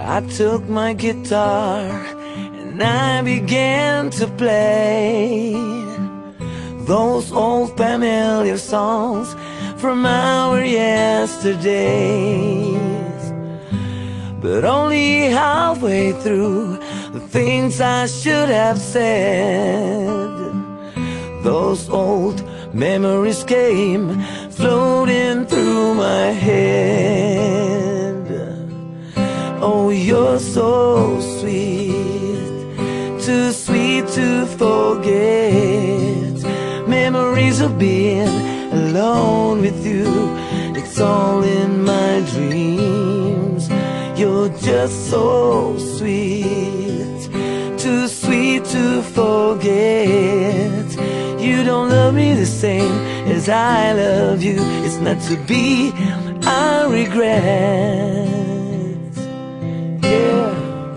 I took my guitar and I began to play those old familiar songs from our yesterdays. But only halfway through the things I should have said, those old memories came floating through my head. Oh, you're so sweet, too sweet to forget. Memories of being alone with you, it's all in my dreams. You're just so sweet, too sweet to forget. You don't love me the same as I love you. It's not to be, I regret. Yeah.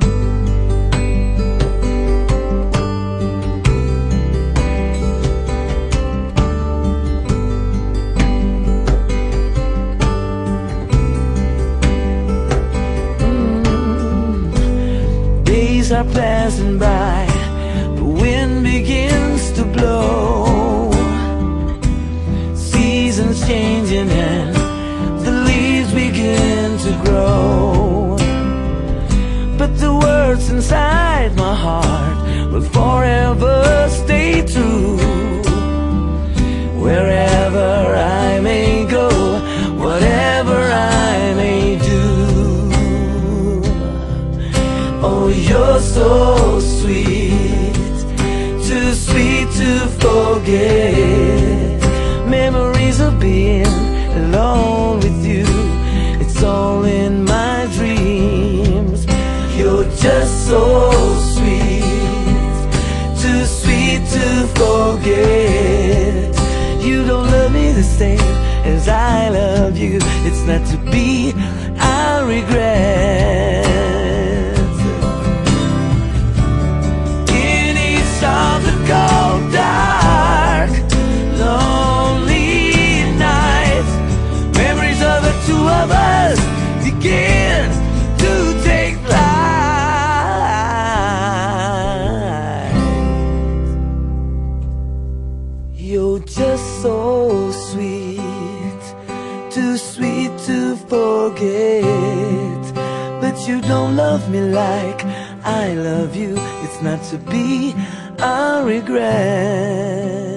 Days are passing by, the wind begins to blow, seasons changing and the leaves begin to grow. But the words inside my heart will forever stay true. Wherever I may go, whatever I may do. Oh, you're so sweet, too sweet to forget. Memories of being alone with you, it's all in my dreams. You're just so sweet, too sweet to forget. You don't love me the same as I love you. It's not to be, I regret. In each of the cold, dark, lonely nights, memories of the two of us begin to take flight. You're just so sweet, too sweet to forget. But you don't love me like I love you. It's not to be, I regret.